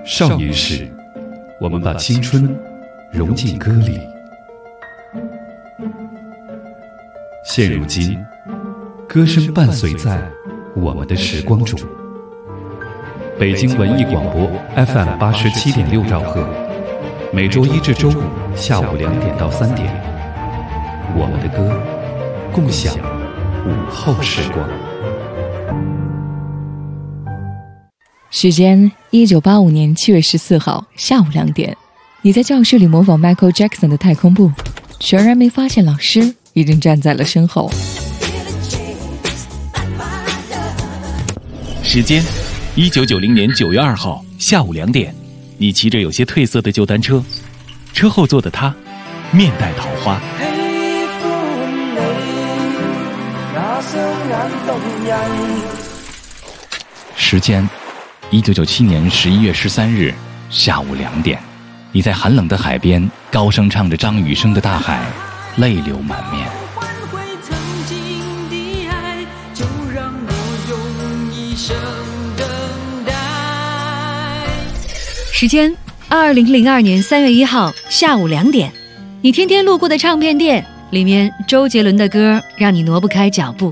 少年时，我们把青春融进歌里。现如今，歌声伴随在我们的时光中。北京文艺广播 FM 87.6兆赫，每周一至周五下午2点到3点，我们的歌，共享午后时光。 时间1985年7月14号下午2点，你在教室里模仿 Michael Jackson 的太空步，全然没发现老师已经站在了身后。 时间1990年9月2号下午2点，你骑着有些褪色的旧单车，车后座的他面带桃花。时间1997年11月13日下午2点，你在寒冷的海边高声唱着张雨生的《大海》，泪流满面。 时间2002年3月1号下午2点，你天天路过的唱片店，里面周杰伦的歌让你挪不开脚步。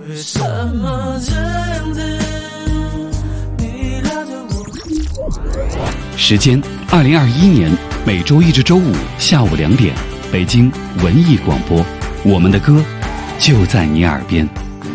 时间2021年每周一至周五下午2点，北京文艺广播，我们的歌就在你耳边。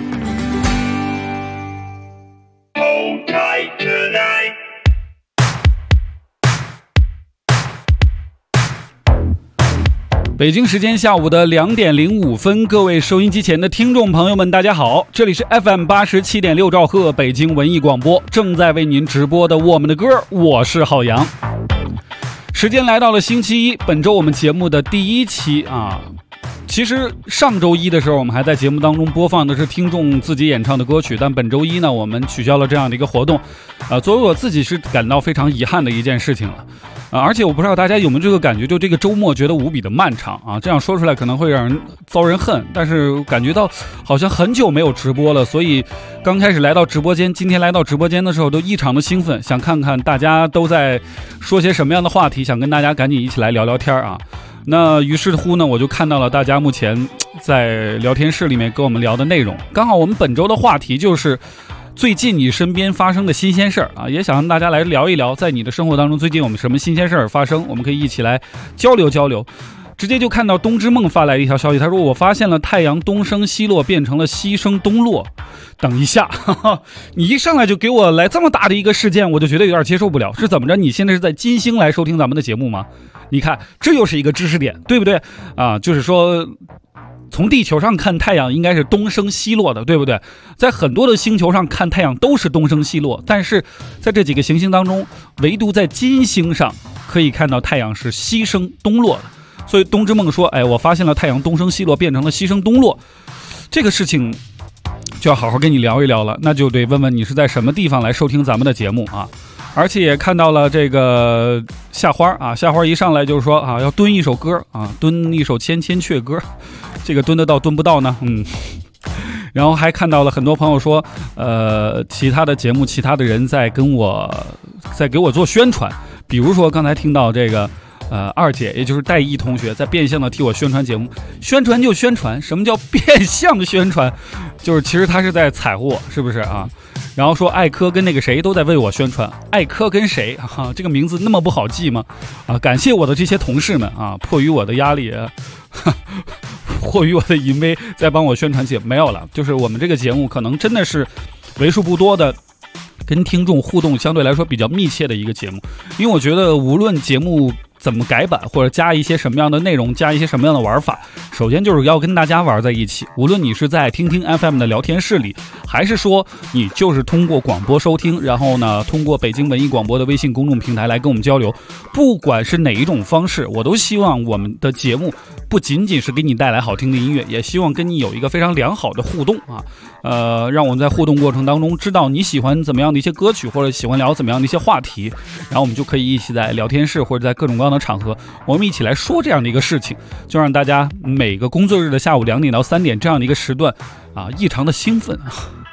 北京时间下午的2点05分，各位收音机前的听众朋友们，大家好，这里是 FM 87.6兆赫北京文艺广播，正在为您直播的我们的歌，我是浩洋。时间来到了星期一，本周我们节目的第一期啊。其实上周一的时候，我们还在节目当中播放的是听众自己演唱的歌曲，但本周一呢，我们取消了这样的一个活动，作为我自己是感到非常遗憾的一件事情了。而且我不知道大家有没有这个感觉，就这个周末觉得无比的漫长啊，这样说出来可能会让人遭人恨，但是感觉到好像很久没有直播了，所以刚开始来到直播间，今天来到直播间的时候都异常的兴奋，想看看大家都在说些什么样的话题，想跟大家赶紧一起来聊聊天啊。那于是乎呢，我就看到了大家目前在聊天室里面跟我们聊的内容，刚好我们本周的话题就是最近你身边发生的新鲜事儿啊，也想让大家来聊一聊，在你的生活当中最近有什么新鲜事儿发生，我们可以一起来交流交流。直接就看到冬之梦发来的一条消息，他说我发现了太阳东升西落变成了西升东落。等一下，你一上来就给我来这么大的一个事件，我就觉得有点接受不了。是怎么着？你现在是在金星来收听咱们的节目吗？你看，这又是一个知识点，对不对啊？就是说从地球上看太阳应该是东升西落的，对不对？在很多的星球上看太阳都是东升西落，但是在这几个行星当中，唯独在金星上可以看到太阳是西升东落的。所以冬之梦说，我发现了太阳东升西落变成了西升东落，这个事情就要好好跟你聊一聊了，那就得问问你是在什么地方来收听咱们的节目啊。而且也看到了这个夏花啊，夏花一上来就是说啊，要蹲一首歌啊，蹲一首千千阙歌，这个蹲得到蹲不到呢？然后还看到了很多朋友说，其他的节目其他的人在给我做宣传，比如说刚才听到这个二姐也就是戴毅同学在变相的替我宣传节目，宣传就宣传，什么叫变相的宣传？就是其实他是在踩我，是不是啊？然后说艾科跟那个谁都在为我宣传，艾科跟谁啊？这个名字那么不好记吗？啊，感谢我的这些同事们啊，迫于我的压力，迫于我的淫威，在帮我宣传节目。没有了，就是我们这个节目可能真的是为数不多的跟听众互动相对来说比较密切的一个节目，因为我觉得无论节目怎么改版或者加一些什么样的内容，加一些什么样的玩法，首先就是要跟大家玩在一起，无论你是在听听 FM 的聊天室里，还是说你就是通过广播收听，然后呢通过北京文艺广播的微信公众平台来跟我们交流，不管是哪一种方式，我都希望我们的节目不仅仅是给你带来好听的音乐，也希望跟你有一个非常良好的互动啊。让我们在互动过程当中知道你喜欢怎么样的一些歌曲，或者喜欢聊怎么样的一些话题，然后我们就可以一起在聊天室或者在各种各样的场合，我们一起来说这样的一个事情，就让大家每个工作日的下午2点到3点这样的一个时段啊，异常的兴奋啊。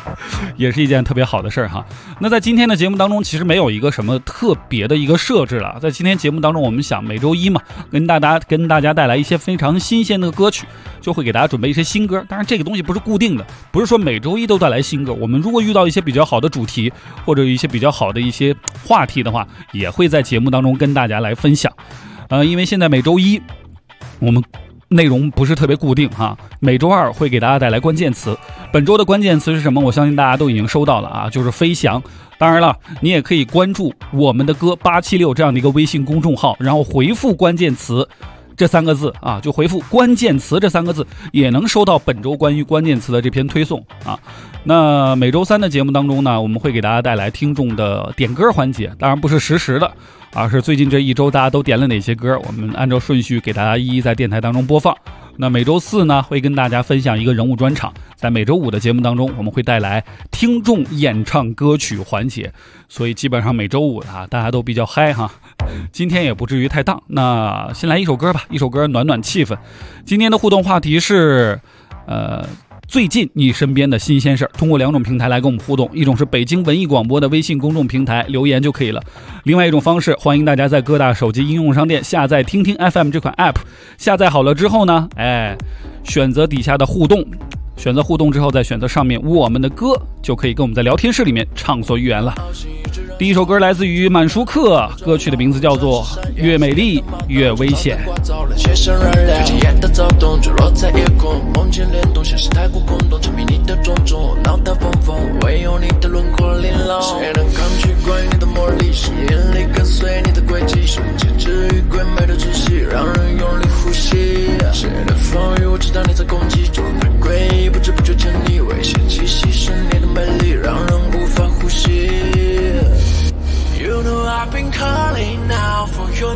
也是一件特别好的事儿哈。那在今天的节目当中，其实没有一个什么特别的一个设置了。在今天节目当中，我们想每周一嘛，跟大家带来一些非常新鲜的歌曲，就会给大家准备一些新歌。当然，这个东西不是固定的，不是说每周一都带来新歌。我们如果遇到一些比较好的主题，或者一些比较好的一些话题的话，也会在节目当中跟大家来分享。因为现在每周一我们内容不是特别固定哈，每周二会给大家带来关键词。本周的关键词是什么？我相信大家都已经收到了啊，就是飞翔。当然了，你也可以关注我们的歌876这样的一个微信公众号，然后回复关键词这3个字啊，就回复关键词这3个字，也能收到本周关于关键词的这篇推送啊。那每周三的节目当中呢，我们会给大家带来听众的点歌环节，当然不是实时的，而是最近这一周大家都点了哪些歌，我们按照顺序给大家一一在电台当中播放。那每周四呢，会跟大家分享一个人物专场，在每周五的节目当中，我们会带来听众演唱歌曲环节，所以基本上每周五啊，大家都比较嗨哈。今天也不至于太荡，那先来一首歌吧，一首歌暖暖气氛。今天的互动话题是最近你身边的新鲜事儿，通过2种平台来跟我们互动，一种是北京文艺广播的微信公众平台留言就可以了，另外一种方式，欢迎大家在各大手机应用商店下载听听 FM 这款 app， 下载好了之后呢，选择底下的互动，选择互动之后再选择上面我们的歌，就可以跟我们在聊天室里面畅所欲言了。第一首歌来自于满舒克，歌曲的名字叫做《越美丽越危险》。 的躁动坠落在夜空，梦境联动，现实太过空洞，沉迷你的种种，脑袋疯疯，唯有你的轮廓玲珑。谁能抗拒关于你的魔力？吸引力跟随你的轨迹，瞬间治愈鬼魅的窒息，让人用力呼吸。谁的风雨？我知道你在攻击中，太诡异，不知不觉间你危险气息，是你的美丽，让人无法呼吸。You know I've been calling out for your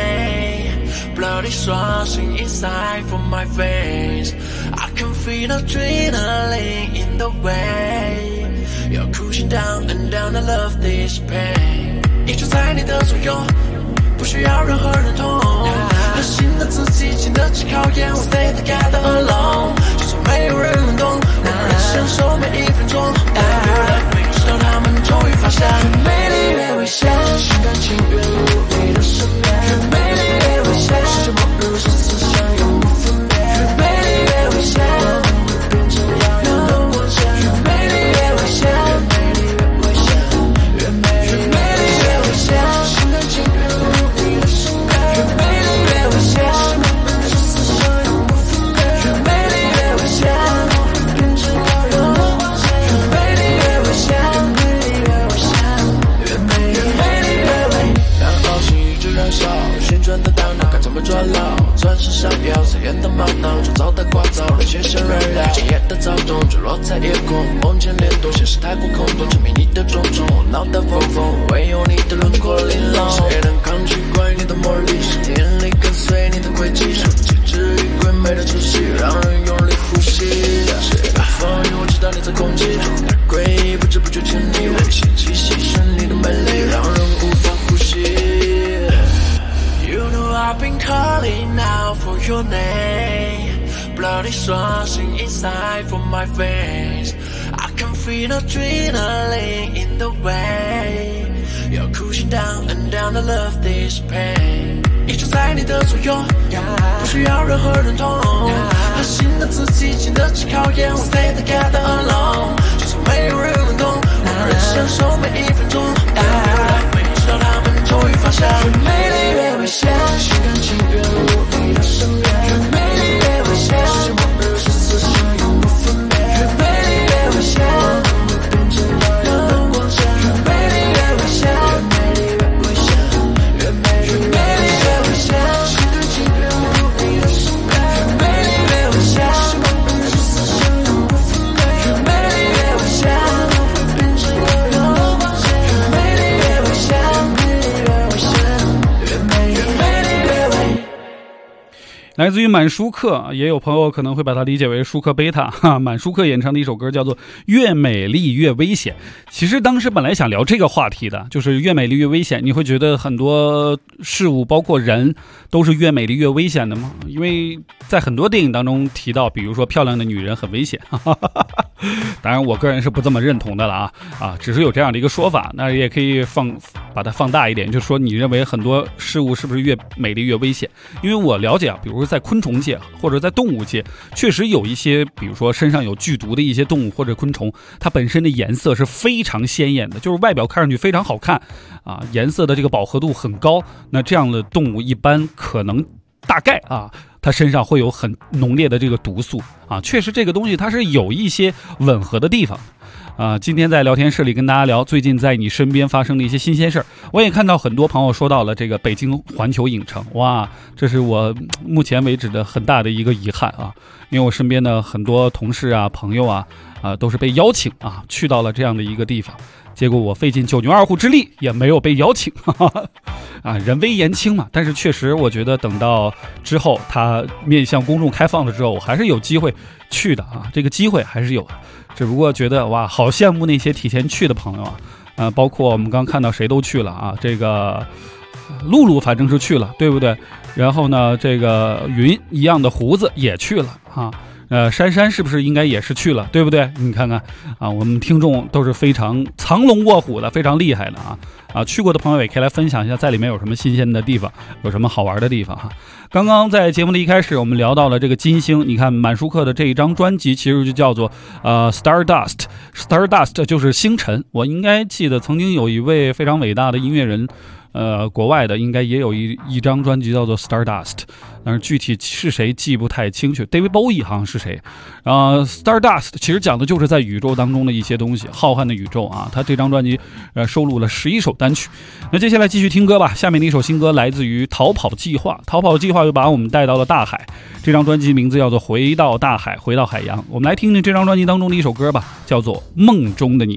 name, bloody swashing inside from my veins. I can feel adrenaline in the way. You're cruising down and down, I love this pain. 一直在你的左右，不需要任何人同。狠心的自己经得起考验，我 stay together alone， 就算没有人能懂，我能享受每一分钟。直到他们终于发现，越美丽越危险，心甘情愿入你的身边。越美丽越危险，世界末日是思想永不分别。越美丽越危险，我会变成遥远的光线。越美丽越危险，越美丽越危险，越美丽越危险，心甘情愿入你的身边。越美丽越危险，世界末日是思想永不分别。越美丽越危险，我会变成遥远的光线。越美丽越危险，旋转的大脑该怎么抓牢？钻石闪耀，刺眼的玛瑙，周遭的聒噪让全身燃料。今夜的躁动坠落在夜空，梦境联动，现实太过空洞，沉迷你的种种，脑袋疯疯，唯有你的轮廓玲珑。谁能抗拒关于你的魔力？是引力跟随你的轨迹，瞬间治愈鬼魅的窒息，让人用力呼吸。谁的风雨？我知道你在攻击中，太诡异，不知不觉间你危险气息，是你的美丽，让人无法呼吸。You know I've been calling out for your name, bloody swashing inside from my veins. I can feel adrenaline in the way. You're cruising down and down, I love this pain. 一直在你的左右，不需要任何人同。狠心的自己经得起考验，我 stay together alone， 就算没有人能懂，我能享受每一分钟。直到他们终于发现，越美丽越危险，心甘情愿入你的身边。越美丽越危险，世界末日是思想永不分别。越美丽越危险，我会变成遥远的光线。越美丽越危险，越美丽越危险，越美丽越危险，心甘情愿入你的身边。越美丽越危险，世界末日是思想永不分别。越美丽越危险，我会变成遥远的光线。越美丽越危险， 来自于满舒克，也有朋友可能会把它理解为舒克贝塔哈。满舒克演唱的一首歌叫做《越美丽越危险》。其实当时本来想聊这个话题的，就是越美丽越危险。你会觉得很多事物，包括人，都是越美丽越危险的吗？因为在很多电影当中提到，比如说漂亮的女人很危险，哈哈哈哈， 当然我个人是不这么认同的了只是有这样的一个说法，那也可以把它放大一点，就是说你认为很多事物是不是越美丽越危险？因为我了解比如说在昆虫界或者在动物界，确实有一些比如说身上有剧毒的一些动物或者昆虫，它本身的颜色是非常鲜艳的，就是外表看上去非常好看颜色的这个饱和度很高，那这样的动物一般可能大概它身上会有很浓烈的这个毒素确实这个东西它是有一些吻合的地方今天在聊天室里跟大家聊最近在你身边发生的一些新鲜事儿。我也看到很多朋友说到了这个北京环球影城，哇，这是我目前为止的很大的一个遗憾因为我身边的很多同事朋友都是被邀请去到了这样的一个地方，结果我费尽九牛二虎之力也没有被邀请人微言轻嘛，但是确实我觉得等到之后它面向公众开放了之后，我还是有机会去的这个机会还是有的，只不过觉得哇，好羡慕那些提前去的朋友包括我们刚看到谁都去了这个露露反正是去了，对不对？然后呢，这个云一样的胡子也去了珊珊是不是应该也是去了，对不对？你看看我们听众都是非常藏龙卧虎的，非常厉害的去过的朋友也可以来分享一下，在里面有什么新鲜的地方，有什么好玩的地方刚刚在节目的一开始，我们聊到了这个金星，你看满舒克的这一张专辑其实就叫做Stardust 就是星辰。我应该记得曾经有一位非常伟大的音乐人国外的应该也有一张专辑叫做 Stardust， 但是具体是谁记不太清楚， David Bowie 好像是谁Stardust 其实讲的就是在宇宙当中的一些东西，浩瀚的宇宙他这张专辑收录了11首单曲。那接下来继续听歌吧，下面的一首新歌来自于逃跑计划，逃跑计划又把我们带到了大海，这张专辑名字叫做回到大海，回到海洋。我们来听听这张专辑当中的一首歌吧，叫做梦中的你。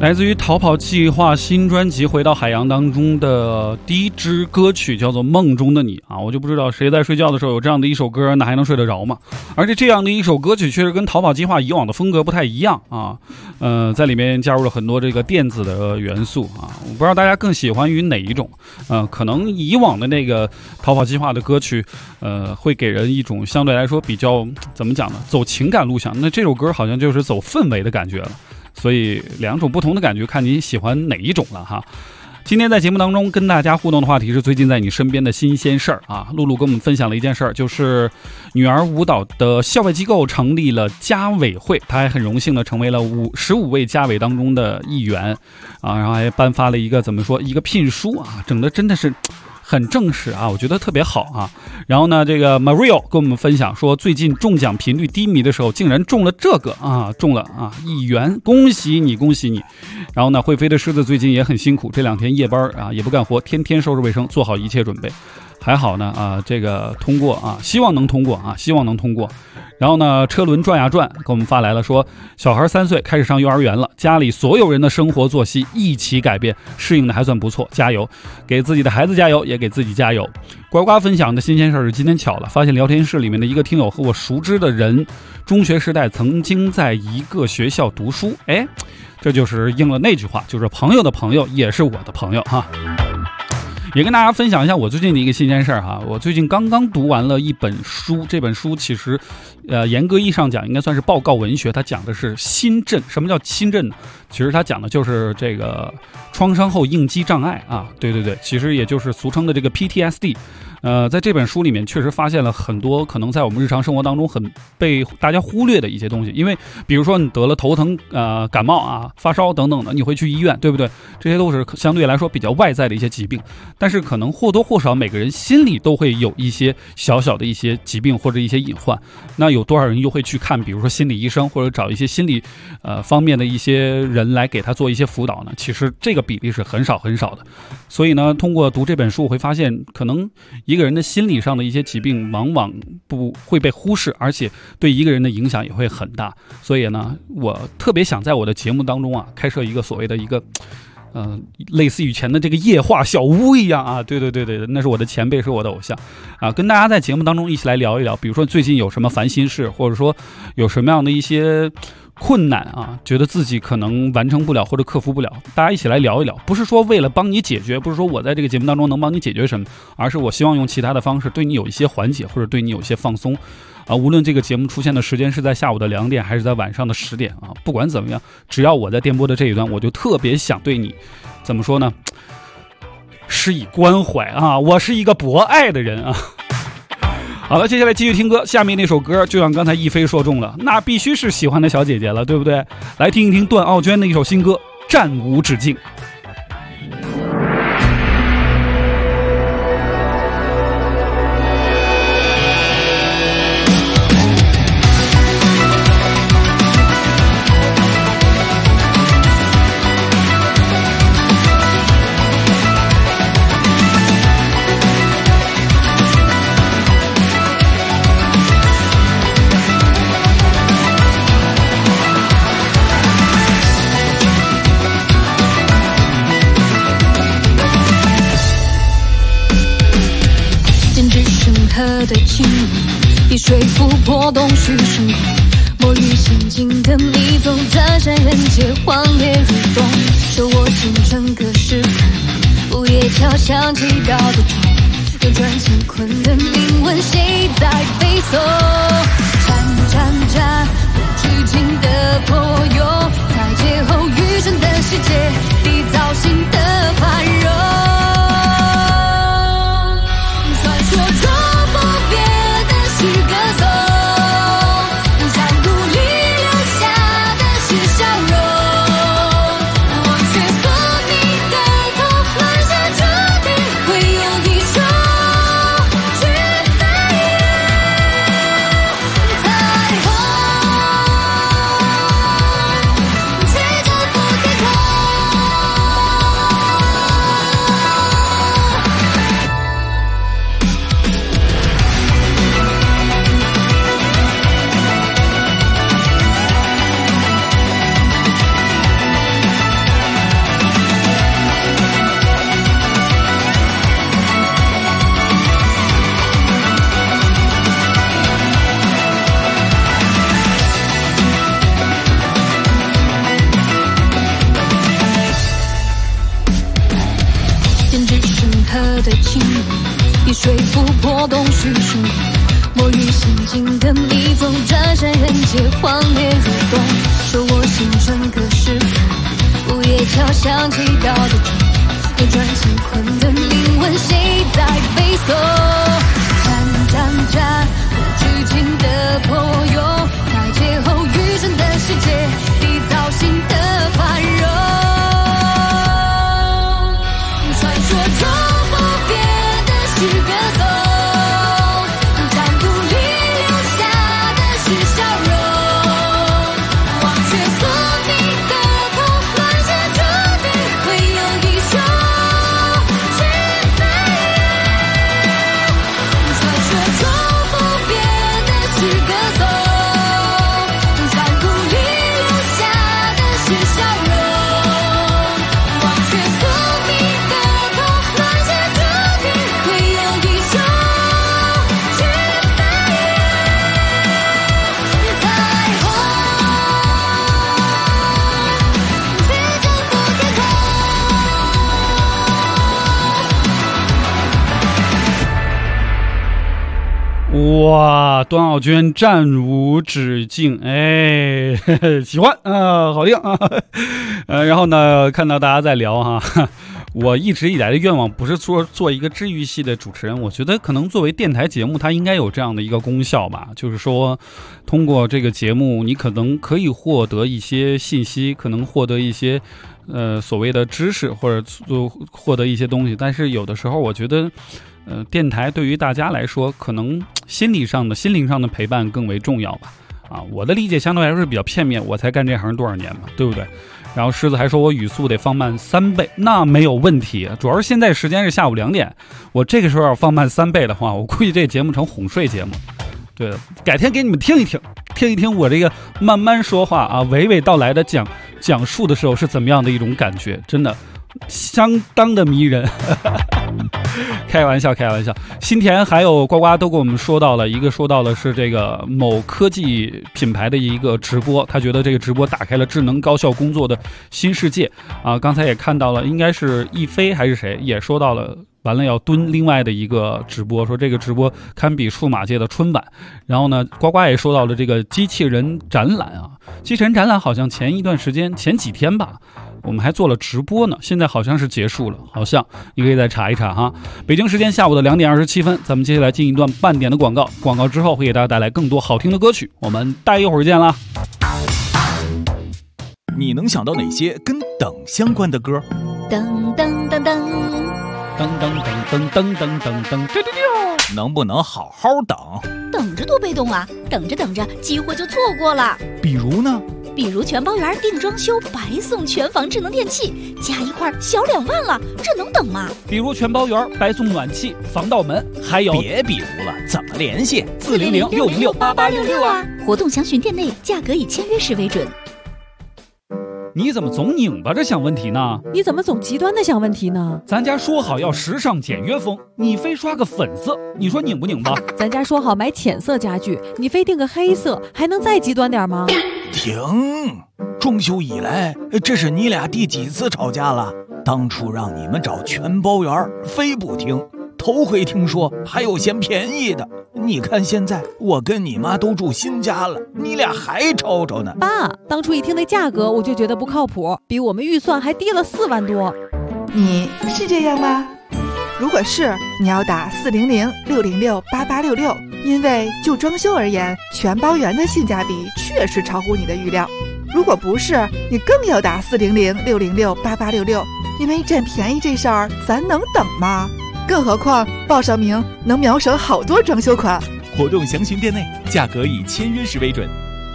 来自于逃跑计划新专辑《回到海洋》当中的第一支歌曲叫做《梦中的你》啊，我就不知道谁在睡觉的时候有这样的一首歌，那还能睡得着吗？而且这样的一首歌曲确实跟逃跑计划以往的风格不太一样啊，在里面加入了很多这个电子的元素啊，我不知道大家更喜欢于哪一种，可能以往的那个逃跑计划的歌曲，会给人一种相对来说比较怎么讲呢，走情感路线，那这首歌好像就是走氛围的感觉了。所以两种不同的感觉，看你喜欢哪一种了哈。今天在节目当中跟大家互动的话题是最近在你身边的新鲜事儿啊。露露跟我们分享了一件事儿，就是女儿舞蹈的校外机构成立了家委会，她还很荣幸的成为了15位家委当中的一员啊，然后还颁发了一个怎么说一个聘书啊，整的真的是很正式啊，我觉得特别好啊。然后呢，这个 Mario 跟我们分享说，最近中奖频率低迷的时候，竟然中了这个啊，中了啊1元，恭喜你，恭喜你。然后呢，会飞的狮子最近也很辛苦，这2天夜班啊，也不干活，天天收拾卫生，做好一切准备。还好呢啊，这个通过啊，希望能通过啊，希望能通过。然后呢，车轮转呀转，给我们发来了说，小孩3岁开始上幼儿园了，家里所有人的生活作息一起改变，适应的还算不错，加油，给自己的孩子加油，也给自己加油。呱呱分享的新鲜事是今天巧了，发现聊天室里面的一个听友和我熟知的人，中学时代曾经在一个学校读书，哎，这就是应了那句话，就是朋友的朋友也是我的朋友哈。也跟大家分享一下我最近的一个新鲜事儿哈，我最近刚刚读完了一本书，这本书其实，严格意义上讲应该算是报告文学，它讲的是心症。什么叫心症呢？其实它讲的就是这个创伤后应激障碍啊，对对对，其实也就是俗称的这个 PTSD。在这本书里面确实发现了很多可能在我们日常生活当中很被大家忽略的一些东西，因为比如说你得了头疼、感冒啊、发烧等等的，你会去医院，对不对？这些都是相对来说比较外在的一些疾病，但是可能或多或少每个人心里都会有一些小小的一些疾病或者一些隐患。那有多少人又会去看，比如说心理医生，或者找一些心理方面的一些人来给他做一些辅导呢？其实这个比例是很少很少的。所以呢，通过读这本书，我会发现可能一个人的心理上的一些疾病往往不会被忽视，而且对一个人的影响也会很大。所以呢，我特别想在我的节目当中啊，开设一个所谓的一个类似以前的这个夜话小屋一样啊，对对对对，那是我的前辈，是我的偶像啊，跟大家在节目当中一起来聊一聊，比如说最近有什么烦心事，或者说有什么样的一些困难啊，觉得自己可能完成不了或者克服不了，大家一起来聊一聊，不是说为了帮你解决，不是说我在这个节目当中能帮你解决什么，而是我希望用其他的方式对你有一些缓解，或者对你有一些放松啊。无论这个节目出现的时间是在下午的2点还是在晚上的10点啊，不管怎么样，只要我在电波的这一端，我就特别想对你怎么说呢，施以关怀啊，我是一个博爱的人啊。好了，接下来继续听歌，下面那首歌就像刚才一飞说中了，那必须是喜欢的小姐姐了，对不对？来听一听段奥娟的一首新歌《战无止境》。 的情谊比说服破洞虚实，摸鱼心境的迷踪，这些人皆荒烈如冬，手握进整个时空，午夜敲响祈祷的钟，流转乾坤的铭文，谁在背诵？战无止境的破蛹，在劫后余生的世界，缔造新的繁荣。传说中不变的是歌颂，山谷里留下的是笑容。忘却宿命的痛，乱世注定会有一种去在意。 波动叙述，摸鱼心境的迷踪，转身人界荒烈如冬，手握星辰可是午夜敲响祈祷的钟，扭转乾坤的灵魂，谁在背诵？战无止境的破蛹，在劫后余生的世界，缔造新的繁荣。传说中不变的是歌颂，战鼓里留下的是笑容。忘却宿命的痛，乱世注定会有一种去飞跃。传说中不变的是歌颂，战鼓里留下的是笑容。忘却宿命的痛，乱世注定会有一种去飞跃。彩虹去征服天空。 哇，段奥娟战无止境，哎，呵呵喜欢啊，好听啊，然后呢，看到大家在聊哈，我一直以来的愿望不是说做一个治愈系的主持人，我觉得可能作为电台节目，它应该有这样的一个功效吧，就是说，通过这个节目，你可能可以获得一些信息，可能获得一些所谓的知识，或者获得一些东西，但是有的时候我觉得。电台对于大家来说，可能心灵上的陪伴更为重要吧。啊，我的理解相对来说是比较片面，我才干这行多少年嘛，对不对？然后狮子还说我语速得放慢3倍，那没有问题。主要是现在时间是下午2点，我这个时候要放慢3倍的话，我估计这节目成哄睡节目。对，改天给你们听一听我这个慢慢说话啊，娓娓道来的讲述的时候是怎么样的一种感觉，真的相当的迷人。开玩笑。新田还有呱呱都给我们说到了，一个说到了是这个某科技品牌的一个直播，他觉得这个直播打开了智能高效工作的新世界啊。刚才也看到了，应该是亦飞还是谁也说到了，完了要蹲另外的一个直播，说这个直播堪比数码界的春晚。然后呢，呱呱也说到了这个机器人展览啊，机器人展览好像前几天吧。我们还做了直播呢，现在好像是结束了，好像你可以再查一查哈。北京时间下午的2点27分，咱们接下来进一段半点的广告，广告之后会给大家带来更多好听的歌曲，我们待一会儿见啦。 你能想到哪些跟等相关的歌？ 噔噔噔噔噔噔噔噔噔噔噔， 能不能好好等？ 等着多被动啊，等着机会就错过了。 比如呢？ 比如全包园定装修白送全房智能电器，加一块小2万了，这能等吗？ 比如全包园白送暖气、防盗门，还有别比如了，怎么联系 ？400-606-8866啊！活动详询店内，价格以签约时为准。 你怎么总拧巴着想问题呢？ 你怎么总极端的想问题呢？ 咱家说好要时尚简约风，你非刷个粉色，你说拧不拧巴？ 咱家说好买浅色家具，你非定个黑色，还能再极端点吗？ 停！装修以来，这是你俩第几次吵架了？当初让你们找全包园，非不听。头回听说还有嫌便宜的，你看现在我跟你妈都住新家了，你俩还吵吵呢。 爸，当初一听那价格我就觉得不靠谱，比我们预算还低了4万多。 你是这样吗？如果是，你要打400-606-8866，因为就装修而言，全包园的性价比确实超乎你的预料。如果不是，你更要打400-606-8866，因为占便宜这事儿咱能等吗？更何况报上名能秒省好多装修款。 活动详询店内，价格以签约时为准。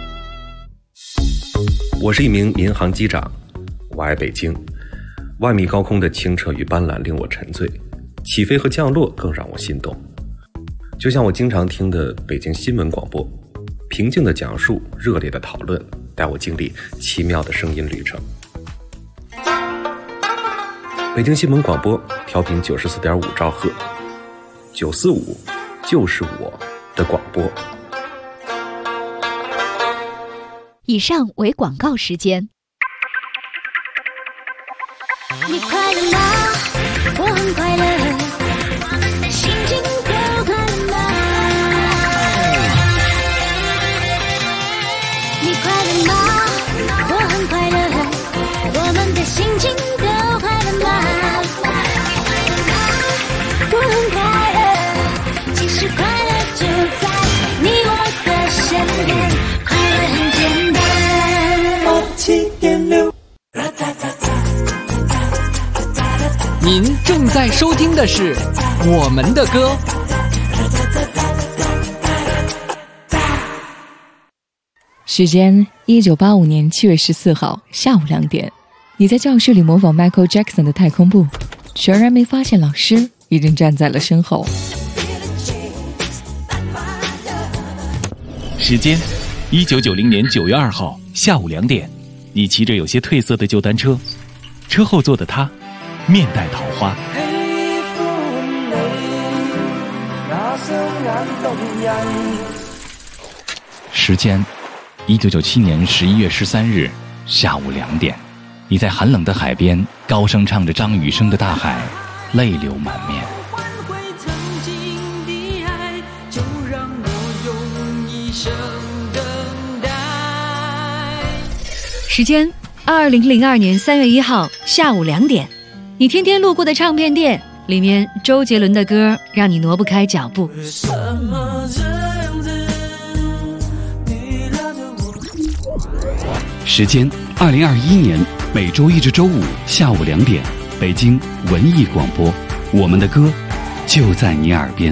我是一名民航机长，我爱北京，万米高空的清澈与斑斓令我沉醉，起飞和降落更让我心动。就像我经常听的北京新闻广播，平静的讲述，热烈的讨论，带我经历奇妙的声音旅程。北京新闻广播调频94.5兆赫，945就是我的广播。 以上为广告时间。 你快乐吗？我很快乐，心情够快乐吗？ 轻轻的快乐吗？不很快乐，其实快乐就在你我的身边，快乐很简单。87.6， 您正在收听的是我们的歌。 时间1985年7月14号下午2点，你在教室里模仿 Michael Jackson 的太空步，全然没发现老师已经站在了身后。 时间1990年9月2号下午2点，你骑着有些褪色的旧单车，车后座的他面带桃花。时间1997年11月13日下午2点，你在寒冷的海边高声唱着张雨生的《大海》，泪流满面。 时间2002年3月1号下午2点，你天天路过的唱片店，里面周杰伦的歌让你挪不开脚步。 时间2021年每周一至周五下午2点，北京文艺广播，我们的歌就在你耳边。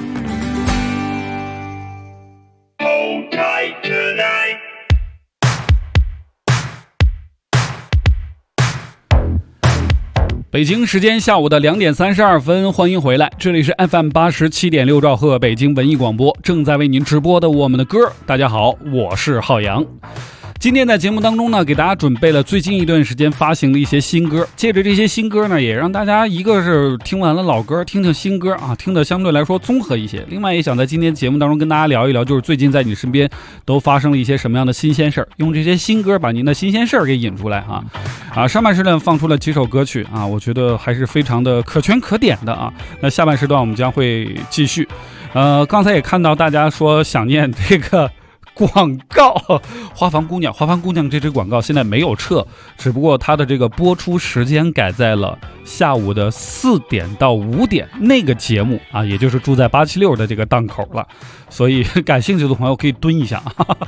北京时间下午的2点32分，欢迎回来，这里是 FM 87.6兆赫北京文艺广播，正在为您直播的我们的歌。大家好，我是浩洋。今天在节目当中呢，给大家准备了最近一段时间发行的一些新歌，借着这些新歌呢，也让大家一个是听完了老歌，听听新歌啊，听得相对来说综合一些。另外也想在今天节目当中跟大家聊一聊，就是最近在你身边都发生了一些什么样的新鲜事儿，用这些新歌把您的新鲜事儿给引出来啊。上半时段放出了几首歌曲啊，我觉得还是非常的可圈可点的啊。那下半时段我们将会继续。刚才也看到大家说想念这个广告，花房姑娘这支广告现在没有撤，只不过它的这个播出时间改在了下午的4点到5点那个节目啊，也就是住在876的这个档口了，所以感兴趣的朋友可以蹲一下。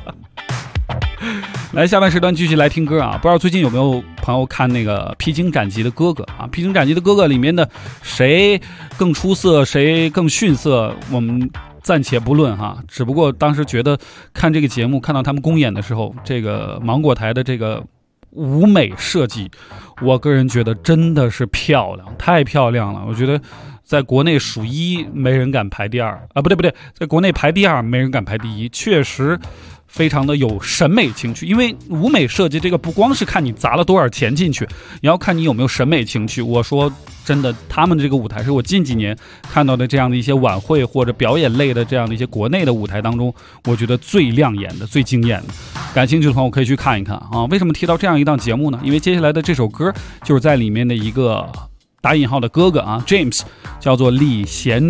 来，下半时段继续来听歌啊！不知道最近有没有朋友看那个《披荆斩棘的哥哥》啊？《披荆斩棘的哥哥》里面的谁更出色，谁更逊色，我们暂且不论哈，只不过当时觉得看这个节目，看到他们公演的时候，这个芒果台的这个舞美设计，我个人觉得真的是漂亮，太漂亮了。我觉得在国内数1没人敢排第2啊，不对，在国内排第2没人敢排第1，确实非常的有审美情趣。因为舞美设计这个不光是看你砸了多少钱进去，也要看你有没有审美情趣。我说真的，他们这个舞台是我近几年看到的这样的一些晚会或者表演类的这样的一些国内的舞台当中，我觉得最亮眼的、最惊艳的。感兴趣的朋友可以去看一看啊。为什么提到这样一档节目呢？因为接下来的这首歌就是在里面的一个打引号的哥哥啊 ，James， 叫做李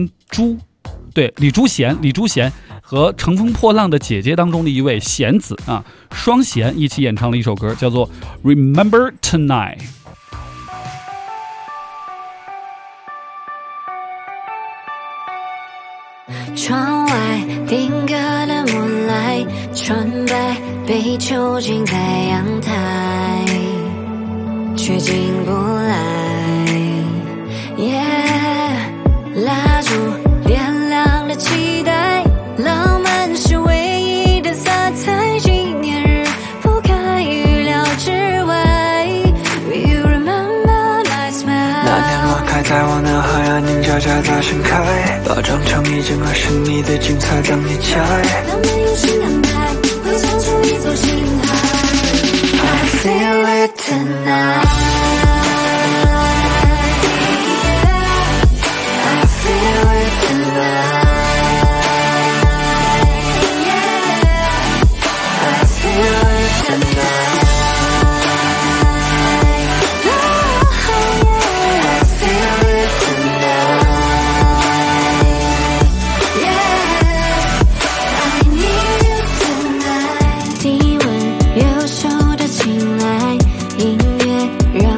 珠贤和乘风破浪的姐姐当中的一位贤子啊，双贤一起演唱了一首歌，叫做 Remember Tonight。 窗外定格的moonlight，纯白被囚禁在阳台，却进不来。蜡烛点亮了期待，浪漫是唯一的色彩，纪念日不可预料之外。You remember my smile， 那年花开在我脑海，安宁交加在盛开，把装成已经儿是你的精彩等你起来。 浪漫用心安排，会唱出一座星海。I feel it tonight。低温优秀的青睐，音乐让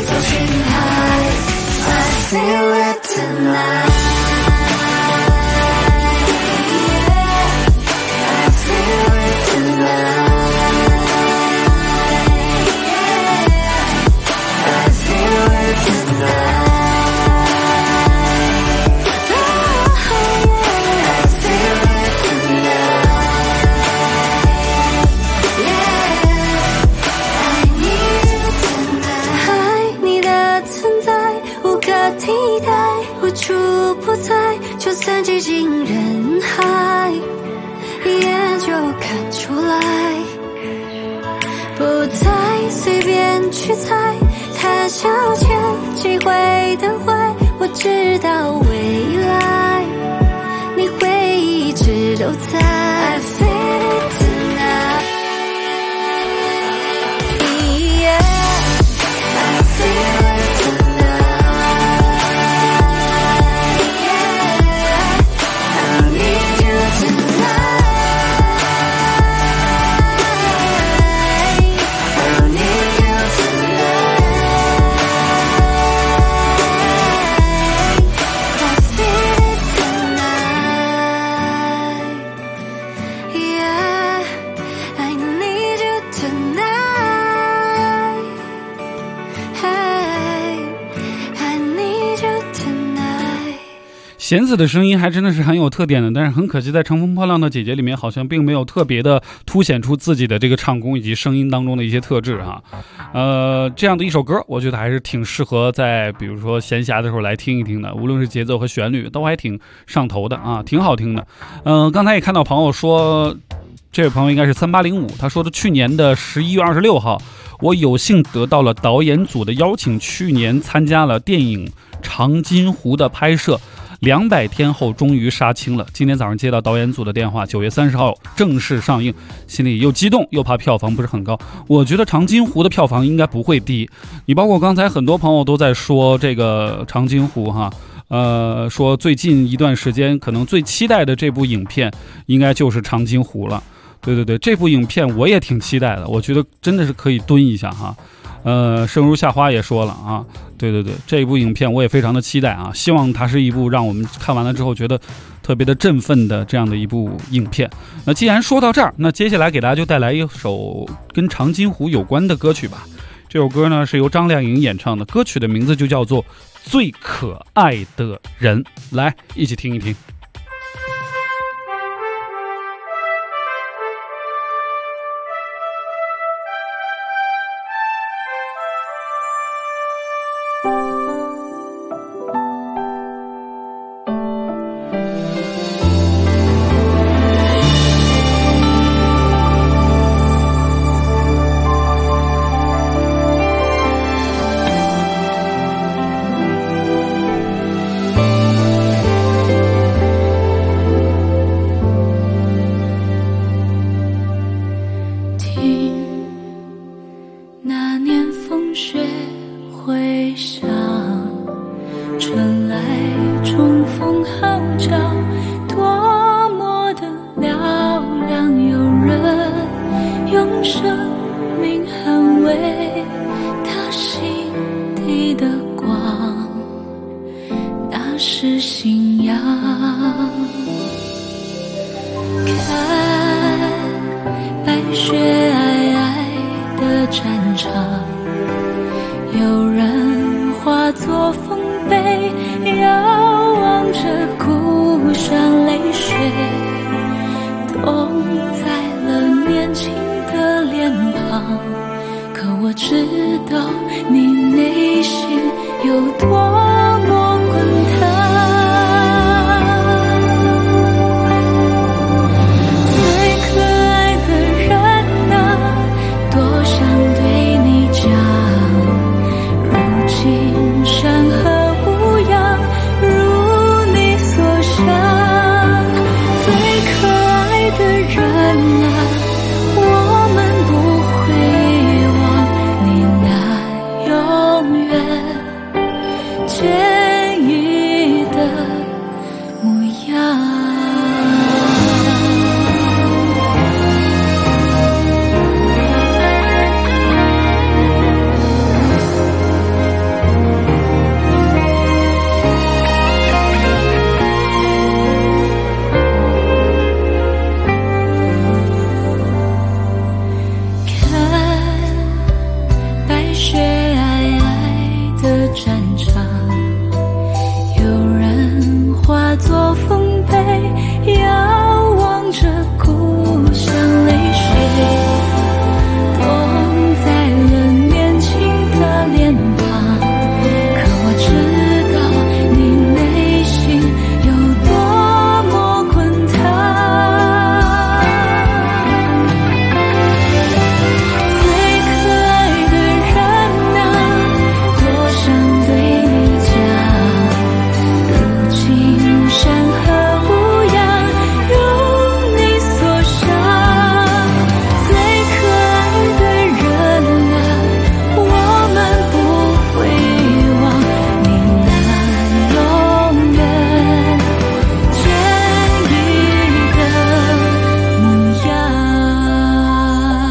走进海 I feel it tonight I feel it tonight I feel it tonight处不在，就算挤进人海，也就看出来，不再随便去猜，他消遣机会的坏，我知道未来，你会一直都在。I feel it tonight, yeah, I feel it tonight. 弦子的声音还真的是很有特点的，但是很可惜在乘风破浪的姐姐里面好像并没有特别的凸显出自己的这个唱功以及声音当中的一些特质啊。这样的一首歌我觉得还是挺适合在比如说闲暇的时候来听一听的，无论是节奏和旋律都还挺上头的啊，挺好听的。刚才也看到朋友说，这位朋友应该是3805，他说的去年的11月26号我有幸得到了导演组的邀请，去年参加了电影《长津湖》的拍摄，200天后终于杀青了。今天早上接到导演组的电话，9月30号正式上映，心里又激动又怕票房不是很高。我觉得长津湖的票房应该不会低。你包括刚才很多朋友都在说这个长津湖哈，说最近一段时间可能最期待的这部影片应该就是长津湖了。对对对，这部影片我也挺期待的，我觉得真的是可以蹲一下哈。生如夏花也说了啊，对对对，这一部影片我也非常的期待啊，希望它是一部让我们看完了之后觉得特别的振奋的这样的一部影片。那既然说到这儿，那接下来给大家就带来一首跟长津湖有关的歌曲吧。这首歌呢是由张靓颖演唱的，歌曲的名字就叫做《最可爱的人》，来一起听一听。 是信仰。看白雪皑皑的战场，有人化作丰碑，遥望着故乡泪水，冻在了年轻的脸庞。可我知道你内心有多么滚烫。最可爱的人啊，多想对你讲，如今山河无恙，如你所想。最可爱的人啊，我们不会忘你那永远擅长，有人化作丰碑，遥望着故乡泪水，冻在了年轻的脸庞。可我知道你内心有多么滚烫。最可爱的人啊，多想对你讲，如今山河无恙，如你所想。最可爱的人啊，我们不会遗忘你那永远坚毅的模样。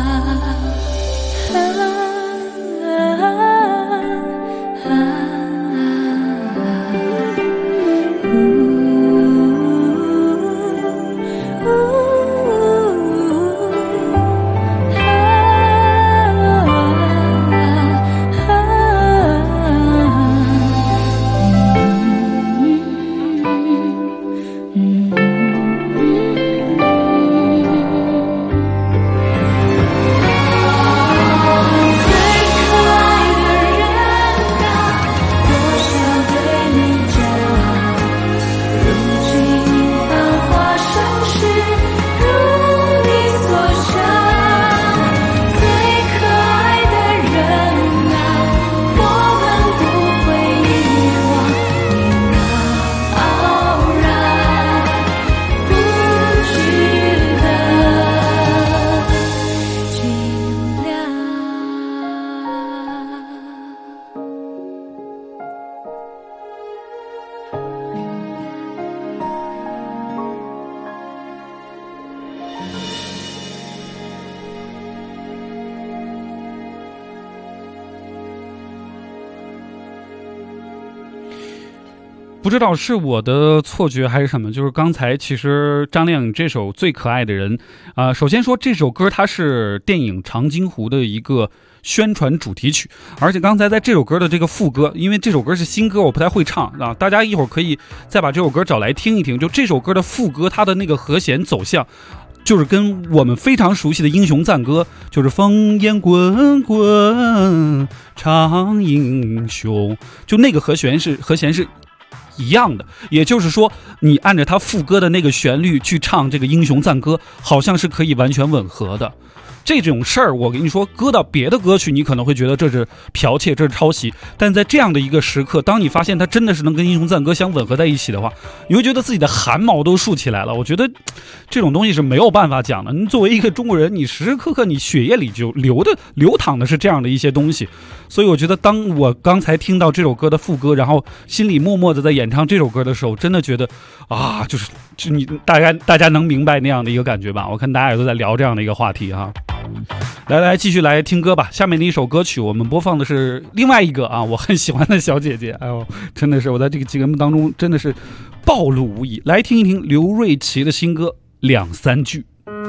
不知道是我的错觉还是什么，就是刚才其实张靓颖这首《最可爱的人》首先说这首歌它是电影《长津湖》的一个宣传主题曲，而且刚才在这首歌的这个副歌，因为这首歌是新歌，我不太会唱啊，大家一会儿可以再把这首歌找来听一听。就这首歌的副歌，它的那个和弦走向，就是跟我们非常熟悉的英雄赞歌，就是烽烟滚滚唱英雄，就那个和弦是一样的，也就是说你按照它副歌的那个旋律去唱这个英雄赞歌，好像是可以完全吻合的。这种事儿我跟你说，搁到别的歌曲你可能会觉得这是剽窃，这是抄袭，但在这样的一个时刻，当你发现它真的是能跟英雄赞歌相吻合在一起的话，你会觉得自己的汗毛都竖起来了。我觉得这种东西是没有办法讲的，你作为一个中国人，你时时刻刻你血液里就流淌的是这样的一些东西。所以我觉得当我刚才听到这首歌的副歌，然后心里默默的在演唱这首歌的时候，真的觉得啊，就你大家能明白那样的一个感觉吧。我看大家也都在聊这样的一个话题哈。来继续来听歌吧。下面的一首歌曲我们播放的是另外一个我很喜欢的小姐姐，哎呦，真的是我在这个节目当中真的是暴露无遗。来听一听刘瑞琦的新歌《两三句》。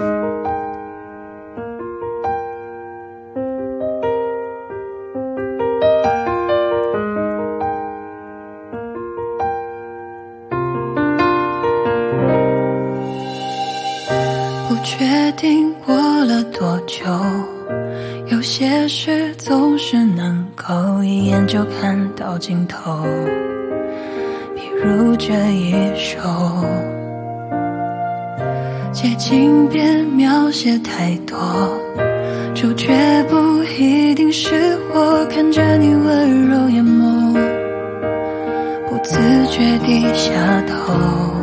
不确定过了多久，有些事总是能够一眼就看到尽头，比如这一首，接近别描写太多，主角不一定是我，看着你温柔眼眸，不自觉地下头，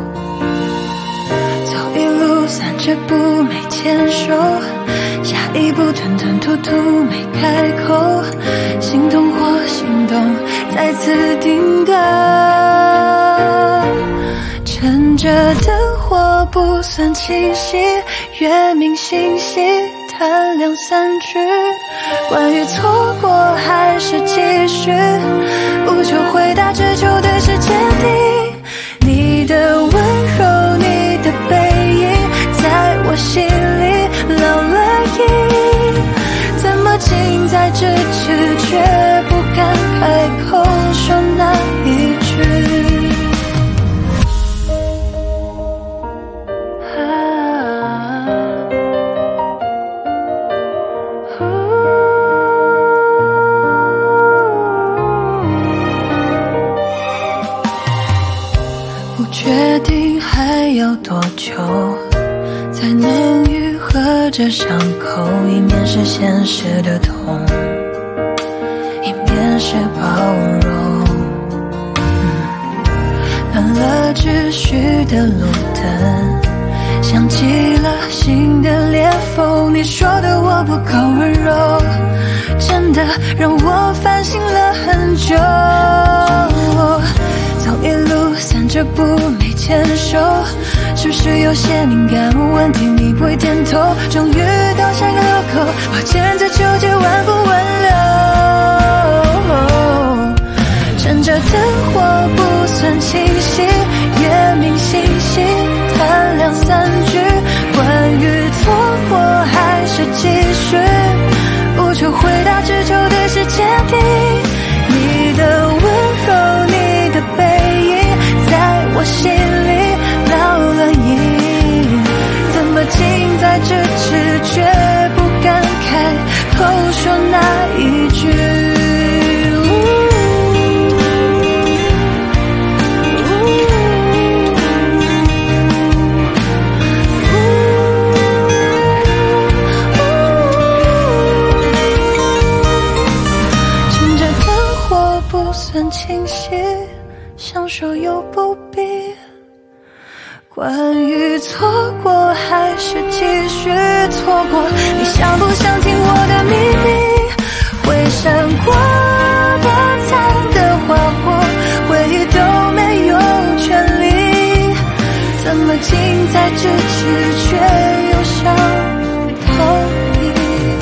散着步没牵手，下一步吞吞吐吐没开口，心痛或心动再次定格，趁着灯火不算清晰，月明星稀谈两三句，关于错过还是继续，不求回答只求对视坚定，你的温柔你的背影在我心里烙了印，怎么近在咫尺却不敢开口说决定还要多久才能愈合这伤口，以免是现实的痛，以免是包容。乱了秩序的路灯，想起了新的裂缝，你说的我不够温柔，真的让我反省了很久。走一路散着步没牵手，是不是有些敏感问题你不会点头？终于到下个路口，抱歉这纠结挽不挽留，趁着灯火不算清晰，夜明星星谈两三句，关于错过还是继续，不求回答，只求的是坚定。你的温柔，你的背影，在我心里烙了印，怎么近在咫尺，却不敢开口说那一句。清晰，想说又不必，关于错过还是继续错过，你想不想听我的秘密？会闪过短暂的花火，回忆都没有权利，怎么近在咫尺，却又想逃避。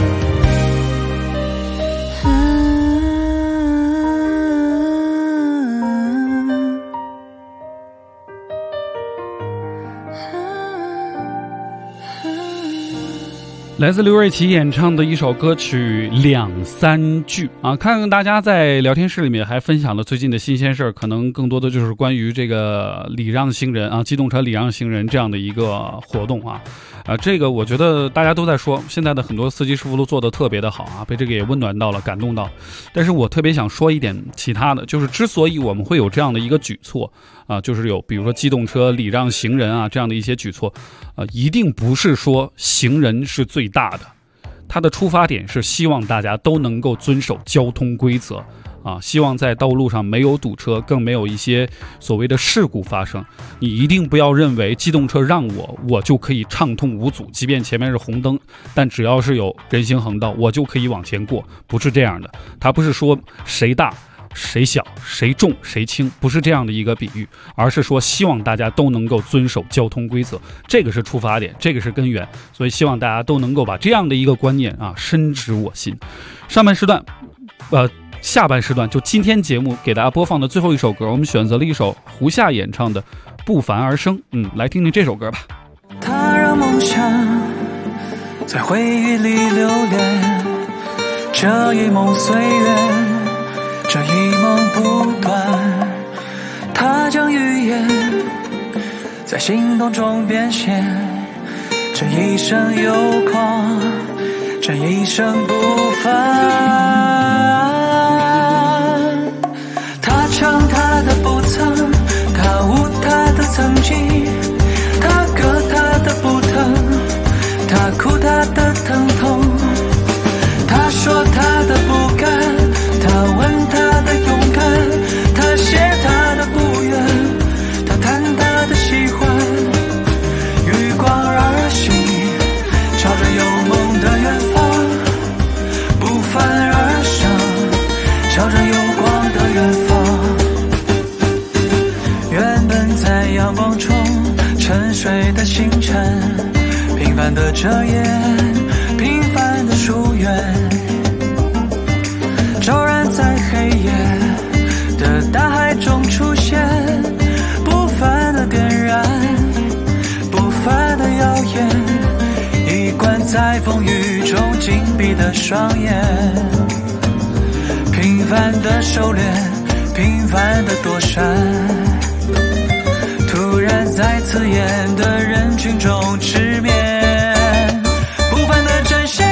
来自刘瑞琦演唱的一首歌曲《两三句》啊，看看大家在聊天室里面还分享了最近的新鲜事儿，可能更多的就是关于这个礼让行人啊，机动车礼让行人这样的一个活动啊。这个我觉得大家都在说，现在的很多司机师傅都做得特别的好啊，被这个也温暖到了，感动到。但是我特别想说一点其他的，就是之所以我们会有这样的一个举措啊，就是有比如说机动车礼让行人啊这样的一些举措，一定不是说行人是最大的，它的出发点是希望大家都能够遵守交通规则啊，希望在道路上没有堵车，更没有一些所谓的事故发生。你一定不要认为机动车让我就可以畅通无阻，即便前面是红灯，但只要是有人行横道，我就可以往前过，不是这样的。它不是说谁大谁小谁重谁轻，不是这样的一个比喻，而是说希望大家都能够遵守交通规则，这个是出发点，这个是根源。所以希望大家都能够把这样的一个观念啊深植我心。上半时段下半时段就今天节目给大家播放的最后一首歌，我们选择了一首胡夏演唱的《不凡而生》，来听听这首歌吧。 他让梦想在回忆里流连，这一梦岁月，这一梦不断，他将语言在行动中变现，这一生有狂，这一生不凡。他唱他的不曾，他舞他的曾经，他歌他的不疼，他哭他的疼痛，他说他的不甘，他问他的勇敢，他写他的不愿，他谈他的喜欢，余光而行，朝着有梦的远方，不凡而生，朝着有光的远方。原本在阳光中沉睡的星辰，平凡的遮掩，平凡的疏远，骤然在黑夜的大海中出现，不凡的点燃，不凡的耀眼，一贯在风雨中紧闭的双眼，平凡的收敛，平凡的躲闪，突然在刺眼的人群中直面，不凡的展现。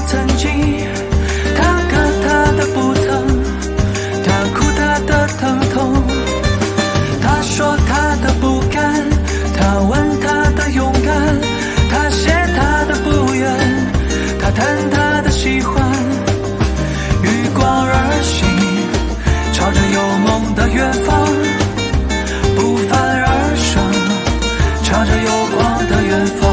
曾经，他割他的不疼，他哭他的疼痛，他说他的不甘，他问他的勇敢，他写他的不愿，他谈他的喜欢，与光而行，朝着有梦的远方，不凡而生，朝着有光的远方。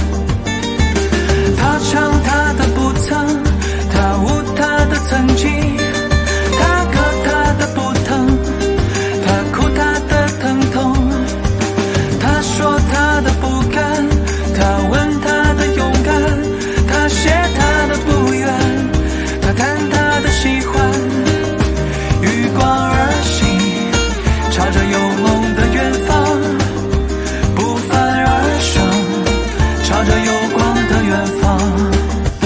他唱他的不曾，他舞他的曾经，他割他的不疼，他哭他的疼痛，他说他的不甘，他问他的勇敢，他写他的不愿，他谈他的喜欢，与光而行，朝着有梦的远方，不凡而生，朝着有光的远方。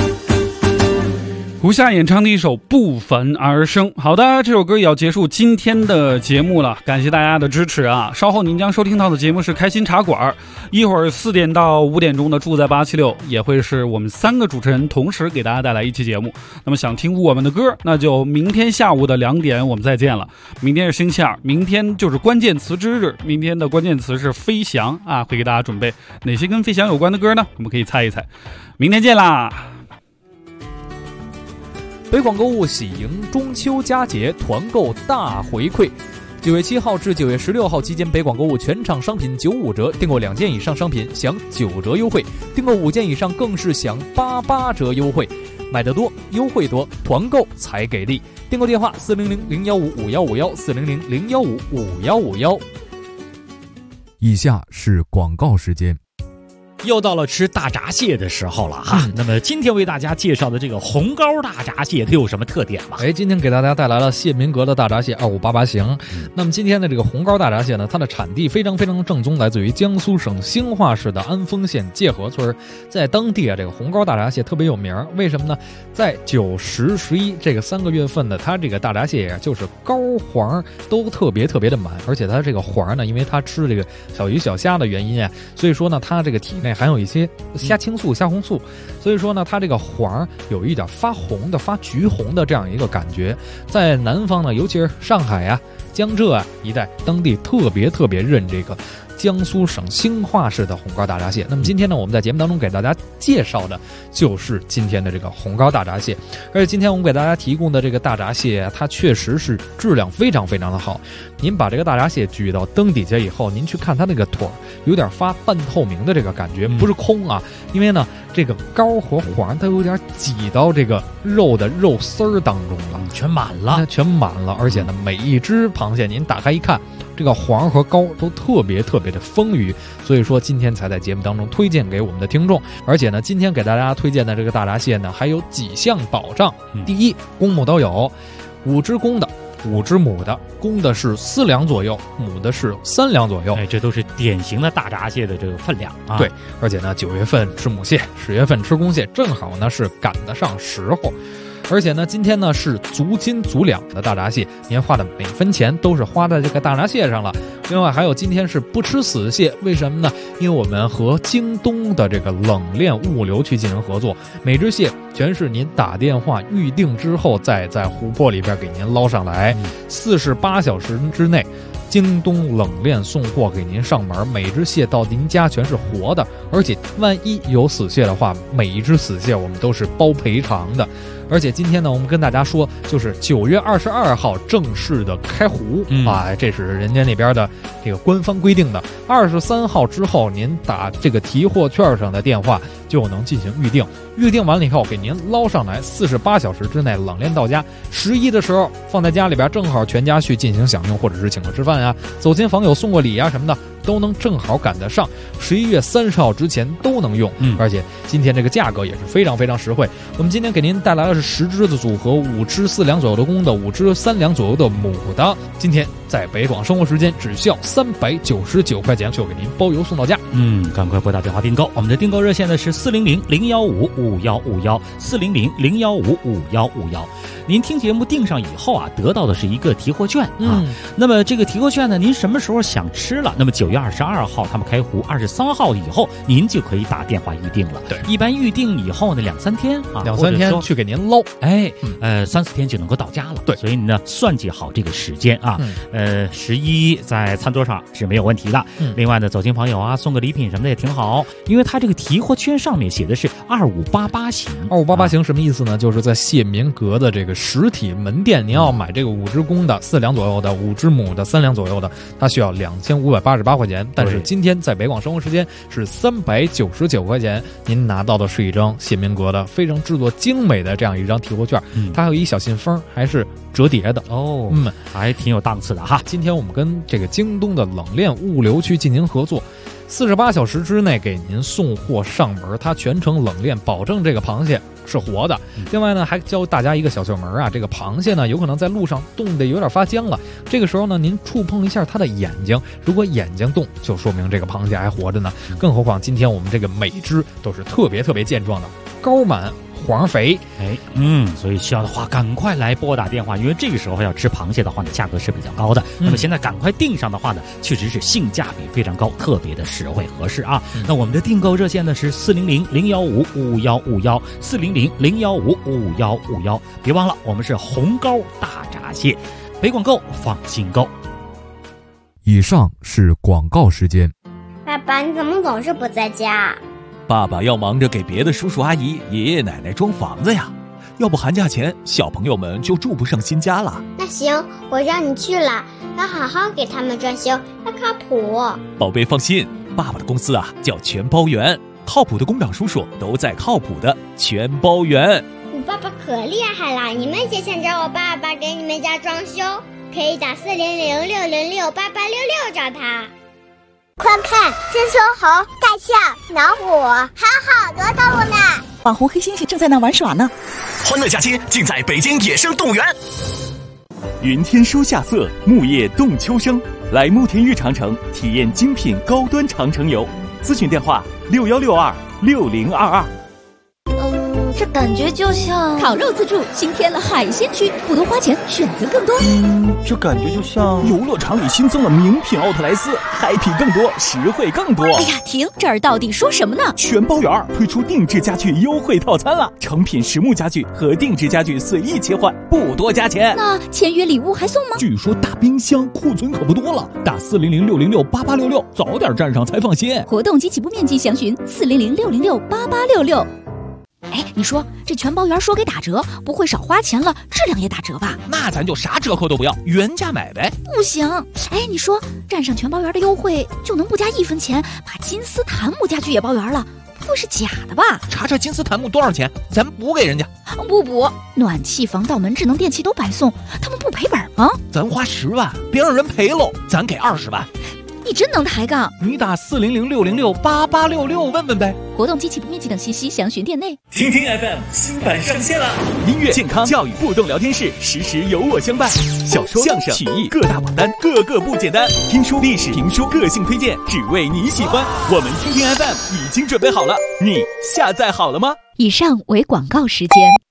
胡夏演唱的一首《不凡而生》。好的，这首歌也要结束今天的节目了，感谢大家的支持啊！稍后您将收听到的节目是开心茶馆，一会儿4点到5点钟的住在876也会是我们3个主持人同时给大家带来一期节目。那么想听我们的歌，那就明天下午的2点我们再见了。明天是星期二，明天就是关键词之日，明天的关键词是飞翔啊，会给大家准备哪些跟飞翔有关的歌呢？我们可以猜一猜。明天见啦！ 北广购物喜迎中秋佳节团购大回馈，9月7号至9月16号期间，北广购物全场商品95折，订购2件以上商品享9折优惠，订购5件以上更是享88折优惠。买得多，优惠多，团购才给力。订购电话400-015-5151，400-015-5151。 以下是广告时间。 又到了吃大闸蟹的时候了哈，那么今天为大家介绍的这个红膏大闸蟹，它有什么特点吗？ 今天给大家带来了谢民阁的大闸蟹2588型。那么今天的这个红膏大闸蟹呢，它的产地非常非常正宗，来自于江苏省兴化市的安丰县界河村。在当地啊，这个红膏大闸蟹特别有名，为什么呢？在9、10、11这个3个月份呢，它这个大闸蟹呀，就是膏黄都特别特别的满，而且它这个黄呢，因为它吃这个小鱼小虾的原因啊，所以说呢，它这个体内含有一些虾青素、虾红素，所以说呢，它这个黄有一点发红的、发橘红的这样一个感觉。在南方呢，尤其是上海啊、江浙啊一带，当地特别认这个江苏省兴化市的红膏大闸蟹。那么今天呢，我们在节目当中给大家介绍的就是今天的这个红膏大闸蟹。而且今天我们给大家提供的这个大闸蟹，它确实是质量非常非常的好。您把这个大闸蟹举到灯底下以后，您去看它那个腿有点发半透明的这个感觉，不是空啊，因为呢这个膏和黄它有点挤到这个肉的肉丝儿当中了， 全满了， 而且呢每一只螃蟹您打开一看，这个黄和膏都特别的丰腴，所以说今天才在节目当中推荐给我们的听众。而且呢，今天给大家推荐的这个大闸蟹呢，还有几项保障。第一，公母都有，5只公的，5只母的，公的是4两左右，母的是3两左右。 这都是典型的大闸蟹的这个分量啊。 对，而且呢，9月份吃母蟹，10月份吃公蟹，正好呢是赶得上时候。而且呢，今天呢是足斤足两的大闸蟹，您花的每分钱都是花在这个大闸蟹上了。另外还有今天是不吃死蟹，为什么呢？因为我们和京东的这个冷链物流去进行合作，每只蟹全是您打电话预定之后，再在湖泊里边给您捞上来，48小时之内京东冷链送货给您上门，每只蟹到您家全是活的，而且万一有死蟹的话，每一只死蟹我们都是包赔偿的。而且今天呢，我们跟大家说，就是9月22号正式的开湖啊，这是人家那边的这个官方规定的。23号之后，您打这个提货券上的电话就能进行预定，预定完了以后给您捞上来，48小时之内冷链到家。11的时候放在家里边，正好全家去进行享用，或者是请客吃饭啊，走亲访友送过礼啊什么的，都能正好赶得上。11月30号之前都能用，而且今天这个价格也是非常非常实惠。我们今天给您带来的是10只的组合，5只4两左右的公的，5只3两左右的母的。今天在北广生活时间只需要399块钱就给您包邮送到家。 赶快拨打电话订购，我们的订购热线呢是400-015-5151，400-015-5151。您听节目订上以后啊，得到的是一个提货券啊。那么这个提货券呢，您什么时候想吃了，那么9月22号他们开壶，23号以后您就可以打电话预定了。 对， 一般预定以后呢2-3天啊 ，2-3天去给您捞 ，3-4天就能够到家了。 对， 所以呢算计好这个时间啊。11在餐桌上是没有问题的。另外呢，走亲朋友啊，送个礼品什么的也挺好，因为它这个提货券上面写的是2588型。 2588型什么意思呢？就是在谢民阁的这个实体门店，您要买这个5只公的4两左右的，5只母的3两左右的，它需要2588块钱。但是今天在北广生活时间是399块钱，您拿到的是一张谢民阁的非常制作精美的这样一张提货券，它还有一小信封，还是折叠的哦，还挺有档次的哈。 今天我们跟这个京东的冷链物流区进行合作，48小时之内给您送货上门，它全程冷链，保证这个螃蟹是活的。另外呢，还教大家一个小窍门啊，这个螃蟹呢有可能在路上冻得有点发僵了，这个时候呢您触碰一下它的眼睛，如果眼睛动，就说明这个螃蟹还活着呢。更何况今天我们这个每只都是特别健壮的，高满黄肥， 所以需要的话赶快来拨打电话，因为这个时候要吃螃蟹的话呢，价格是比较高的。那么现在赶快订上的话呢，确实是性价比非常高，特别的实惠合适啊。那我们的订购热线呢是400-015-5151，400-015-5151，别忘了我们是红膏大闸蟹，北广购放心购。 以上是广告时间。 爸爸，你怎么总是不在家？ 爸爸要忙着给别的叔叔阿姨、爷爷奶奶装房子呀，要不寒假前小朋友们就住不上新家了。 那行，我让你去了，要好好给他们装修，要靠谱。 宝贝放心，爸爸的公司啊叫全包园，靠谱的工长叔叔都在靠谱的全包园。 你爸爸可厉害了，你们也想找我爸爸给你们家装修，可以打400-606-8866找他。快看，金丝猴、大象、老虎，还有好多动物呢。 网红黑猩猩正在那玩耍呢。 欢乐假期尽在北京野生动物园。云天收夏色，木叶动秋生。来慕田峪长城体验精品高端长城游。咨询电话61626022。 这感觉就像烤肉自助新添了海鲜区，不多花钱，选择更多。 这感觉就像游乐场里新增了名品奥特莱斯，happy更多，实惠更多。 哎呀，停！这儿到底说什么呢？ 全包园推出定制家具优惠套餐了，成品实木家具和定制家具随意切换，不多加钱。 那签约礼物还送吗？ 据说大冰箱库存可不多了，打400-606-8866，早点站上才放心。 活动及起步面积详询400-606-8866。哎，你说这全包园说给打折，不会少花钱了，质量也打折吧？ 那咱就啥折扣都不要，原价买呗。 不行，哎，你说站上全包园的优惠就能不加1分钱，把金丝檀木家具也包园了，不会是假的吧？ 查查金丝檀木多少钱，咱补给人家。 不补，暖气、防盗门、智能电器都白送，他们不赔本吗？ 咱花10万，别让人赔喽，咱给20万。 你真能抬杠！ 你打400-606-8866问问呗。 活动及起步面积等信息详询店内。 听听 FM 新版上线了，音乐、健康、教育、互动聊天室，时时有我相伴。小说、相声、曲艺各大榜单，个个不简单。听书、历史、评书，个性推荐，只为你喜欢。我们听听 FM 已经准备好了，你下载好了吗？ 以上为广告时间。